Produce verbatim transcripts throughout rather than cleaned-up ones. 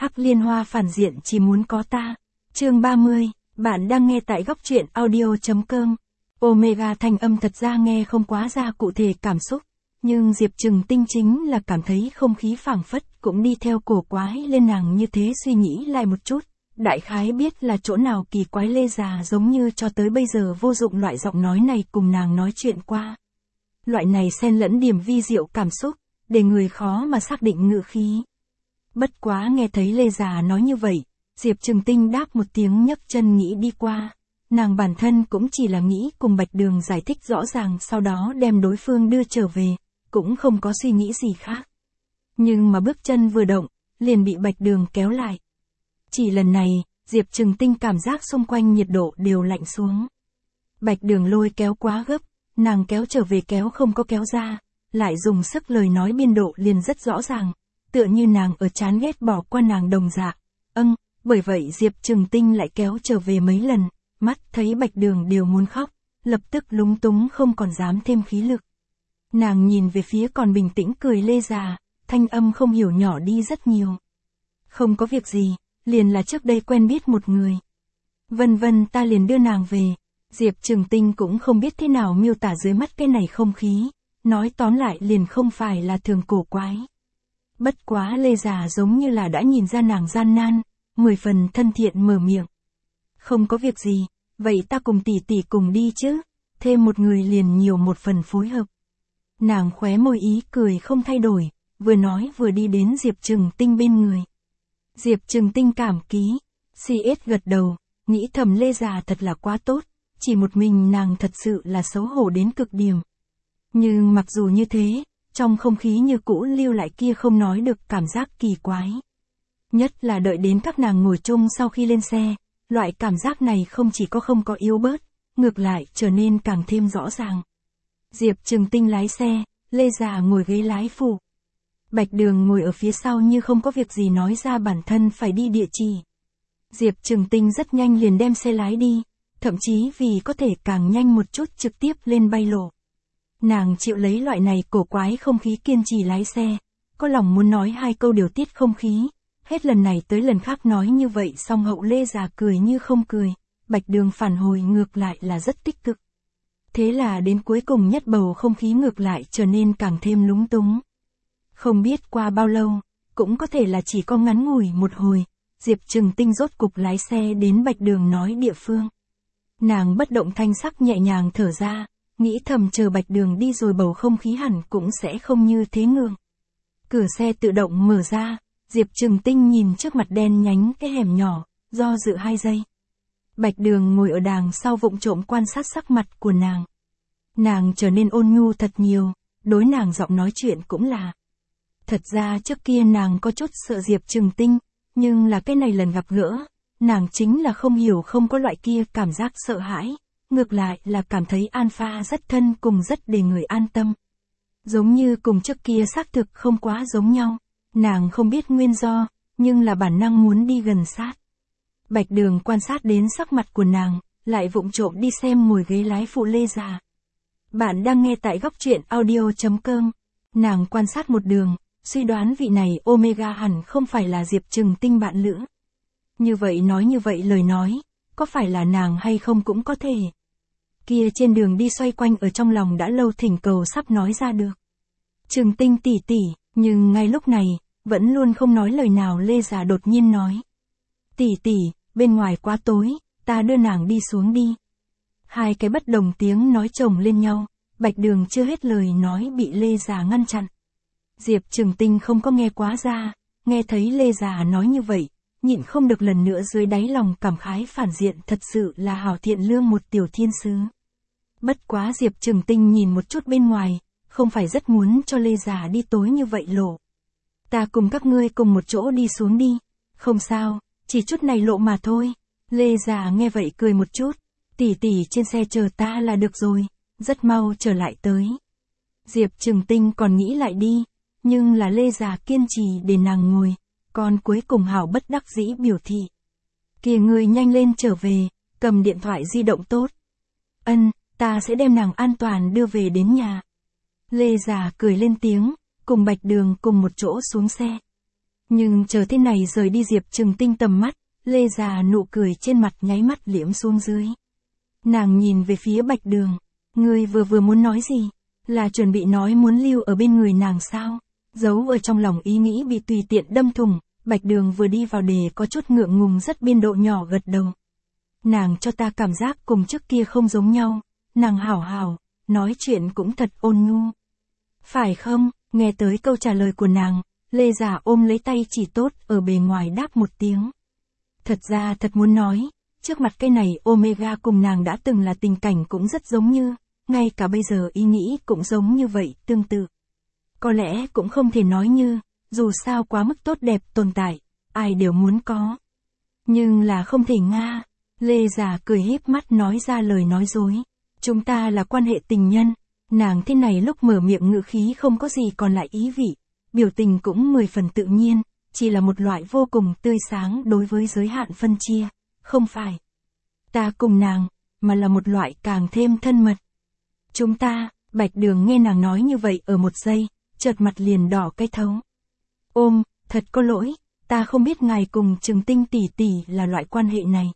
Hắc Liên Hoa phản diện chỉ muốn có ta. Chương ba mươi, bạn đang nghe tại góc truyện audio chấm com. Omega thanh âm thật ra nghe không quá ra cụ thể cảm xúc, nhưng Diệp Trừng Tinh chính là cảm thấy không khí phảng phất cũng đi theo cổ quái lên nàng như thế suy nghĩ lại một chút. Đại khái biết là chỗ nào kỳ quái Lê già giống như cho tới bây giờ vô dụng loại giọng nói này cùng nàng nói chuyện qua. Loại này xen lẫn điểm vi diệu cảm xúc, để người khó mà xác định ngữ khí. Bất quá nghe thấy Lê già nói như vậy, Diệp Trừng Tinh đáp một tiếng nhấc chân nghĩ đi qua. Nàng bản thân cũng chỉ là nghĩ cùng Bạch Đường giải thích rõ ràng sau đó đem đối phương đưa trở về, cũng không có suy nghĩ gì khác. Nhưng mà bước chân vừa động, liền bị Bạch Đường kéo lại. Chỉ lần này, Diệp Trừng Tinh cảm giác xung quanh nhiệt độ đều lạnh xuống. Bạch Đường lôi kéo quá gấp, nàng kéo trở về kéo không có kéo ra, lại dùng sức lời nói biên độ liền rất rõ ràng, tựa như nàng ở chán ghét bỏ qua nàng đồng dạ. Âng, bởi vậy Diệp Trừng Tinh lại kéo trở về mấy lần, mắt thấy Bạch Đường đều muốn khóc, lập tức lúng túng không còn dám thêm khí lực. Nàng nhìn về phía còn bình tĩnh cười Lê già, thanh âm không hiểu nhỏ đi rất nhiều. Không có việc gì, liền là trước đây quen biết một người. Vân vân ta liền đưa nàng về. Diệp Trừng Tinh cũng không biết thế nào miêu tả dưới mắt cái này không khí, nói tóm lại liền không phải là thường cổ quái. Bất quá Lê già giống như là đã nhìn ra nàng gian nan, mười phần thân thiện mở miệng. Không có việc gì, vậy ta cùng tỷ tỷ cùng đi chứ, thêm một người liền nhiều một phần phối hợp. Nàng khóe môi ý cười không thay đổi, vừa nói vừa đi đến Diệp Trừng Tinh bên người. Diệp Trừng Tinh cảm ký, xê ét gật đầu, nghĩ thầm Lê già thật là quá tốt, chỉ một mình nàng thật sự là xấu hổ đến cực điểm. Nhưng mặc dù như thế, trong không khí như cũ lưu lại kia không nói được cảm giác kỳ quái. Nhất là đợi đến các nàng ngồi chung sau khi lên xe, loại cảm giác này không chỉ có không có yếu bớt, ngược lại trở nên càng thêm rõ ràng. Diệp Trừng Tinh lái xe, Lê già ngồi ghế lái phụ. Bạch Đường ngồi ở phía sau như không có việc gì nói ra bản thân phải đi địa chỉ. Diệp Trừng Tinh rất nhanh liền đem xe lái đi, thậm chí vì có thể càng nhanh một chút trực tiếp lên bay lộ. Nàng chịu lấy loại này cổ quái không khí kiên trì lái xe, có lòng muốn nói hai câu điều tiết không khí, hết lần này tới lần khác nói như vậy song hậu Lê già cười như không cười, Bạch Đường phản hồi ngược lại là rất tích cực. Thế là đến cuối cùng nhất bầu không khí ngược lại trở nên càng thêm lúng túng. Không biết qua bao lâu, cũng có thể là chỉ có ngắn ngủi một hồi, Diệp Trừng Tinh rốt cục lái xe đến Bạch Đường nói địa phương. Nàng bất động thanh sắc nhẹ nhàng thở ra, nghĩ thầm chờ Bạch Đường đi rồi bầu không khí hẳn cũng sẽ không như thế ngượng. Cửa xe tự động mở ra, Diệp Trừng Tinh nhìn trước mặt đen nhánh cái hẻm nhỏ, do dự hai giây. Bạch Đường ngồi ở đàng sau vụng trộm quan sát sắc mặt của nàng. Nàng trở nên ôn nhu thật nhiều, đối nàng giọng nói chuyện cũng là. Thật ra trước kia nàng có chút sợ Diệp Trừng Tinh, nhưng là cái này lần gặp gỡ, nàng chính là không hiểu không có loại kia cảm giác sợ hãi, ngược lại là cảm thấy Alpha rất thân cùng rất để người an tâm. Giống như cùng trước kia xác thực không quá giống nhau, nàng không biết nguyên do, nhưng là bản năng muốn đi gần sát. Bạch Đường quan sát đến sắc mặt của nàng, lại vụng trộm đi xem ngồi ghế lái phụ Lê già. Bạn đang nghe tại góc truyện audio chấm com. Nàng quan sát một đường, suy đoán vị này Omega hẳn không phải là Diệp Trừng Tinh bạn lữ. Như vậy nói như vậy lời nói, có phải là nàng hay không cũng có thể. Kia trên đường đi xoay quanh ở trong lòng đã lâu thỉnh cầu sắp nói ra được. Trừng Tinh tỷ tỷ, nhưng ngay lúc này, vẫn luôn không nói lời nào Lê già đột nhiên nói. Tỷ tỷ, bên ngoài quá tối, ta đưa nàng đi xuống đi. Hai cái bất đồng tiếng nói chồng lên nhau, Bạch Đường chưa hết lời nói bị Lê già ngăn chặn. Diệp Trừng Tinh không có nghe quá ra, nghe thấy Lê già nói như vậy, nhịn không được lần nữa dưới đáy lòng cảm khái phản diện thật sự là hảo thiện lương một tiểu thiên sứ. Bất quá Diệp Trừng Tinh nhìn một chút bên ngoài, không phải rất muốn cho Lê già đi tối như vậy lộ. Ta cùng các ngươi cùng một chỗ đi xuống đi, không sao, chỉ chút này lộ mà thôi. Lê già nghe vậy cười một chút, tỷ tỷ trên xe chờ ta là được rồi, rất mau trở lại tới. Diệp Trừng Tinh còn nghĩ lại đi, nhưng là Lê già kiên trì để nàng ngồi, còn cuối cùng hảo bất đắc dĩ biểu thị. Kìa người nhanh lên trở về, cầm điện thoại di động tốt. Ân, ta sẽ đem nàng an toàn đưa về đến nhà. Lê già cười lên tiếng, cùng Bạch Đường cùng một chỗ xuống xe. Nhưng chờ thế này rời đi Diệp Trừng Tinh tầm mắt, Lê già nụ cười trên mặt nháy mắt liễm xuống dưới. Nàng nhìn về phía Bạch Đường. Ngươi vừa vừa muốn nói gì? Là chuẩn bị nói muốn lưu ở bên người nàng sao? Giấu ở trong lòng ý nghĩ bị tùy tiện đâm thủng, Bạch Đường vừa đi vào đề có chút ngượng ngùng rất biên độ nhỏ gật đầu. Nàng cho ta cảm giác cùng trước kia không giống nhau, nàng hảo hảo, nói chuyện cũng thật ôn nhu. Phải không? Nghe tới câu trả lời của nàng, Lê già ôm lấy tay chỉ tốt ở bề ngoài đáp một tiếng. Thật ra thật muốn nói, trước mặt cái này Omega cùng nàng đã từng là tình cảnh cũng rất giống như, ngay cả bây giờ ý nghĩ cũng giống như vậy, tương tự. Có lẽ cũng không thể nói như, dù sao quá mức tốt đẹp tồn tại, ai đều muốn có. Nhưng là không thể nga. Lê già cười híp mắt nói ra lời nói dối. Chúng ta là quan hệ tình nhân. Nàng thế này lúc mở miệng ngữ khí không có gì còn lại ý vị. Biểu tình cũng mười phần tự nhiên, chỉ là một loại vô cùng tươi sáng đối với giới hạn phân chia. Không phải ta cùng nàng, mà là một loại càng thêm thân mật. Chúng ta, Bạch Đường nghe nàng nói như vậy ở một giây, chợt mặt liền đỏ cái thấu. Ôm, thật có lỗi, ta không biết ngài cùng Trừng Tinh tỷ tỷ là loại quan hệ này.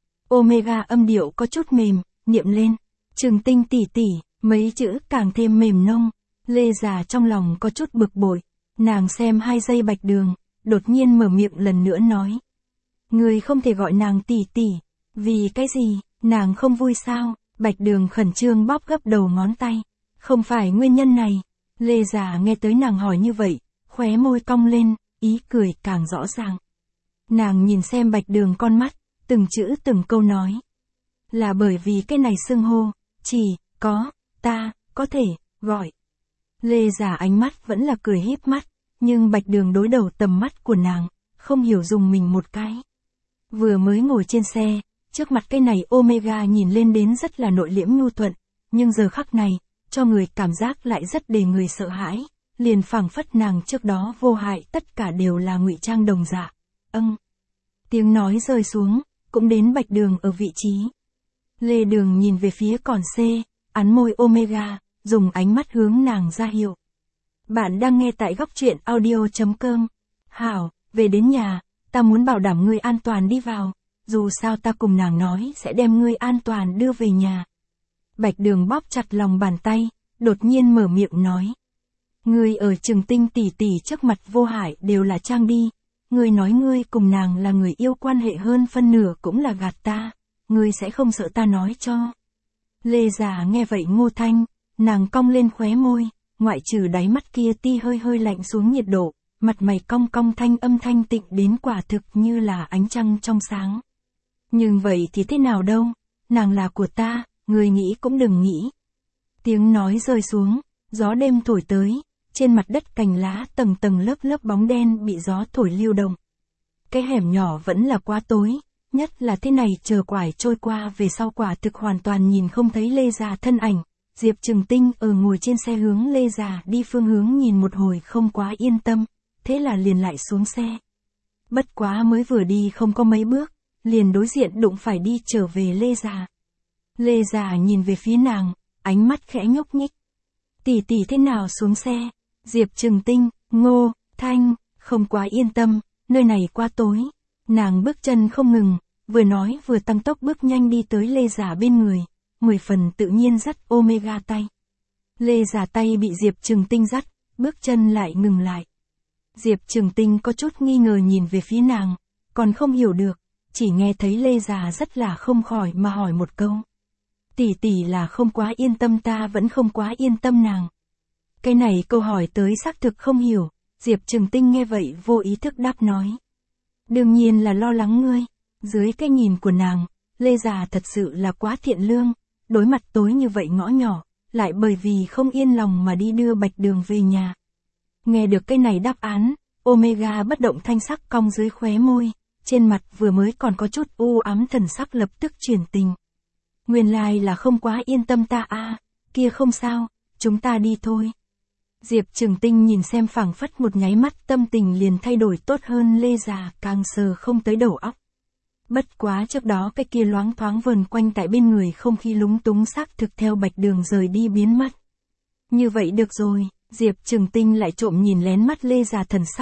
Omega âm điệu có chút mềm, niệm lên, Trừng Tinh tỷ tỷ, mấy chữ càng thêm mềm nông. Lê già trong lòng có chút bực bội, nàng xem hai giây Bạch Đường, đột nhiên mở miệng lần nữa nói. Người không thể gọi nàng tỷ tỷ, vì cái gì, nàng không vui sao? Bạch Đường khẩn trương bóp gấp đầu ngón tay. Không phải nguyên nhân này. Lê già nghe tới nàng hỏi như vậy, khóe môi cong lên, ý cười càng rõ ràng. Nàng nhìn xem Bạch Đường con mắt, từng chữ từng câu nói. Là bởi vì cái này xưng hô, chỉ, có, ta, có thể, gọi. Lê già ánh mắt vẫn là cười híp mắt, nhưng Bạch Đường đối đầu tầm mắt của nàng, không hiểu dùng mình một cái. Vừa mới ngồi trên xe, trước mặt cái này Omega nhìn lên đến rất là nội liễm nhu thuận, nhưng giờ khắc này, cho người cảm giác lại rất để người sợ hãi, liền phảng phất nàng trước đó vô hại tất cả đều là ngụy trang đồng dạ. Âng. Tiếng nói rơi xuống, cũng đến Bạch Đường ở vị trí. Lê Đường nhìn về phía còn C, ắn môi Omega, dùng ánh mắt hướng nàng ra hiệu. Bạn đang nghe tại góc truyện audio.com. Hảo, về đến nhà, ta muốn bảo đảm ngươi an toàn đi vào, dù sao ta cùng nàng nói sẽ đem ngươi an toàn đưa về nhà. Bạch Đường bóp chặt lòng bàn tay, đột nhiên mở miệng nói. Ngươi ở Trừng Tinh tỷ tỷ trước mặt vô hại đều là trang đi, ngươi nói ngươi cùng nàng là người yêu quan hệ hơn phân nửa cũng là gạt ta, ngươi sẽ không sợ ta nói cho. Lê già nghe vậy ngô thanh, nàng cong lên khóe môi, ngoại trừ đáy mắt kia ti hơi hơi lạnh xuống nhiệt độ, mặt mày cong cong thanh âm thanh tịnh đến quả thực như là ánh trăng trong sáng. Nhưng vậy thì thế nào đâu, nàng là của ta, ngươi nghĩ cũng đừng nghĩ. Tiếng nói rơi xuống, gió đêm thổi tới, trên mặt đất cành lá tầng tầng lớp lớp bóng đen bị gió thổi lưu động. Cái hẻm nhỏ vẫn là quá tối, nhất là thế này chờ quải trôi qua về sau quả thực hoàn toàn nhìn không thấy Lê già thân ảnh. Diệp Trừng Tinh ở ngồi trên xe hướng Lê già đi phương hướng nhìn một hồi không quá yên tâm, thế là liền lại xuống xe. Bất quá mới vừa đi không có mấy bước, liền đối diện đụng phải đi trở về Lê già. Lê già nhìn về phía nàng, ánh mắt khẽ nhúc nhích. Tỷ tỷ thế nào xuống xe? Diệp Trừng Tinh, Ngô Thanh, không quá yên tâm, nơi này quá tối. Nàng bước chân không ngừng, vừa nói vừa tăng tốc bước nhanh đi tới Lê già bên người, mười phần tự nhiên dắt Omega tay. Lê già tay bị Diệp Trừng Tinh dắt, bước chân lại ngừng lại. Diệp Trừng Tinh có chút nghi ngờ nhìn về phía nàng, còn không hiểu được, chỉ nghe thấy Lê già rất là không khỏi mà hỏi một câu. Tỷ tỷ là không quá yên tâm ta vẫn không quá yên tâm nàng. Cái này câu hỏi tới xác thực không hiểu, Diệp Trừng Tinh nghe vậy vô ý thức đáp nói. Đương nhiên là lo lắng ngươi, dưới cái nhìn của nàng, Lê già thật sự là quá thiện lương, đối mặt tối như vậy ngõ nhỏ, lại bởi vì không yên lòng mà đi đưa Bạch Đường về nhà. Nghe được cái này đáp án, Omega bất động thanh sắc cong dưới khóe môi, trên mặt vừa mới còn có chút u ám thần sắc lập tức chuyển tình. Nguyên lai là không quá yên tâm ta a, kia không sao, chúng ta đi thôi. Diệp Trừng Tinh nhìn xem phảng phất một nháy mắt tâm tình liền thay đổi tốt hơn Lê già càng sờ không tới đầu óc. Bất quá trước đó cái kia loáng thoáng vờn quanh tại bên người không khí lúng túng xác thực theo Bạch Đường rời đi biến mất. Như vậy được rồi, Diệp Trừng Tinh lại trộm nhìn lén mắt Lê già thần sắc,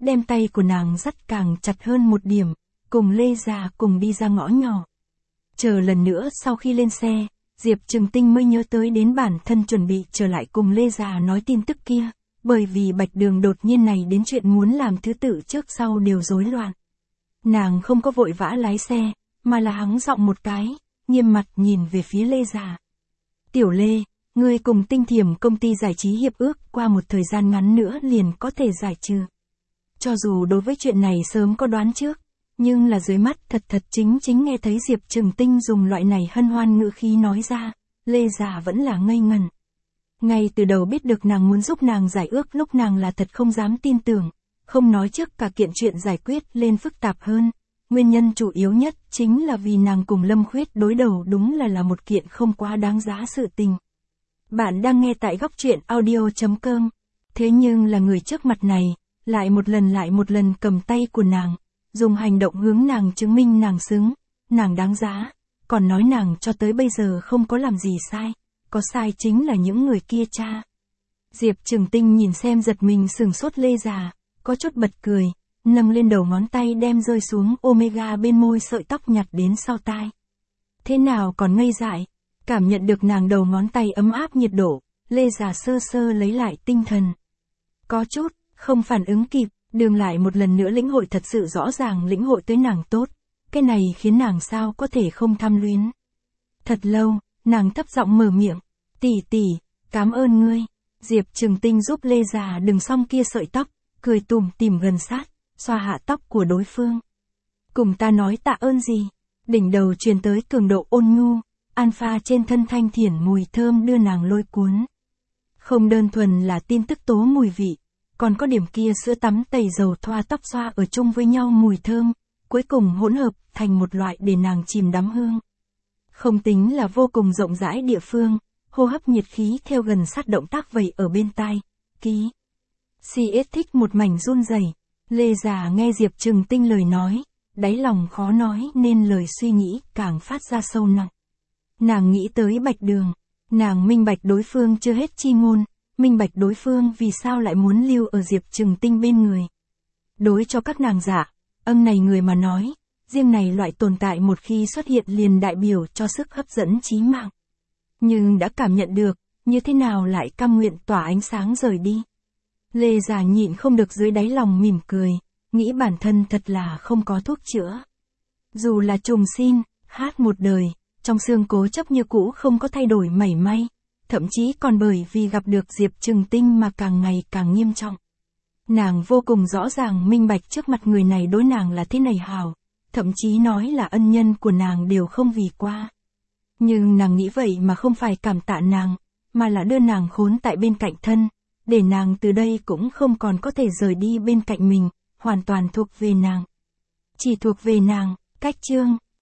đem tay của nàng dắt càng chặt hơn một điểm, cùng Lê Già cùng đi ra ngõ nhỏ. Chờ lần nữa sau khi lên xe, Diệp Trừng Tinh mới nhớ tới đến bản thân chuẩn bị trở lại cùng Lê Già nói tin tức kia, bởi vì Bạch Đường đột nhiên này đến chuyện muốn làm thứ tự trước sau đều rối loạn. Nàng không có vội vã lái xe, mà là hắng giọng một cái, nghiêm mặt nhìn về phía Lê Già. Tiểu Lê, ngươi cùng Tinh Thiểm công ty giải trí hiệp ước qua một thời gian ngắn nữa liền có thể giải trừ. Cho dù đối với chuyện này sớm có đoán trước, nhưng là dưới mắt thật thật chính chính nghe thấy Diệp Trừng Tinh dùng loại này hân hoan ngữ khí nói ra, Lê Già vẫn là ngây ngẩn. Ngay từ đầu biết được nàng muốn giúp nàng giải ước lúc nàng là thật không dám tin tưởng, không nói trước cả kiện chuyện giải quyết lên phức tạp hơn, nguyên nhân chủ yếu nhất chính là vì nàng cùng Lâm Khuyết đối đầu đúng là là một kiện không quá đáng giá sự tình. Bạn đang nghe tại góc truyện audio chấm com, thế nhưng là người trước mặt này, lại một lần lại một lần cầm tay của nàng, dùng hành động hướng nàng chứng minh nàng xứng, nàng đáng giá, còn nói nàng cho tới bây giờ không có làm gì sai, có sai chính là những người kia cha. Diệp Trừng Tinh nhìn xem giật mình sừng sốt Lê Già, có chút bật cười, nâng lên đầu ngón tay đem rơi xuống Omega bên môi sợi tóc nhặt đến sau tai. Thế nào còn ngây dại, cảm nhận được nàng đầu ngón tay ấm áp nhiệt độ, Lê Già sơ sơ lấy lại tinh thần. Có chút, không phản ứng kịp, đường lại một lần nữa lĩnh hội thật sự rõ ràng lĩnh hội tới nàng tốt, cái này khiến nàng sao có thể không tham luyến. Thật lâu, nàng thấp giọng mở miệng, tỷ tỷ, cảm ơn ngươi. Diệp Trừng Tinh giúp Lê Già đừng xong kia sợi tóc, cười tủm tỉm gần sát, xoa hạ tóc của đối phương. Cùng ta nói tạ ơn gì? Đỉnh đầu truyền tới cường độ ôn nhu, alpha trên thân thanh thiển mùi thơm đưa nàng lôi cuốn. Không đơn thuần là tin tức tố mùi vị, còn có điểm kia sữa tắm tẩy dầu thoa tóc xoa ở chung với nhau mùi thơm, cuối cùng hỗn hợp thành một loại để nàng chìm đắm hương. Không tính là vô cùng rộng rãi địa phương, hô hấp nhiệt khí theo gần sát động tác vẩy ở bên tai, ký. xê ét thích một mảnh run rẩy. Lê Già nghe Diệp Trừng Tinh lời nói, đáy lòng khó nói nên lời suy nghĩ càng phát ra sâu nặng. Nàng nghĩ tới Bạch Đường, nàng minh bạch đối phương chưa hết chi ngôn, minh bạch đối phương vì sao lại muốn lưu ở Diệp Trừng Tinh bên người. Đối cho các nàng giả, âm này người mà nói, riêng này loại tồn tại một khi xuất hiện liền đại biểu cho sức hấp dẫn chí mạng. Nhưng đã cảm nhận được, như thế nào lại cam nguyện tỏa ánh sáng rời đi. Lê Già nhịn không được dưới đáy lòng mỉm cười, nghĩ bản thân thật là không có thuốc chữa. Dù là trùng xin, hát một đời, trong xương cố chấp như cũ không có thay đổi mảy may, thậm chí còn bởi vì gặp được Diệp Trừng Tinh mà càng ngày càng nghiêm trọng. Nàng vô cùng rõ ràng minh bạch trước mặt người này đối nàng là thế này hảo, thậm chí nói là ân nhân của nàng đều không vì qua. Nhưng nàng nghĩ vậy mà không phải cảm tạ nàng, mà là đưa nàng khốn tại bên cạnh thân, để nàng từ đây cũng không còn có thể rời đi bên cạnh mình, hoàn toàn thuộc về nàng. Chỉ thuộc về nàng, cách chương,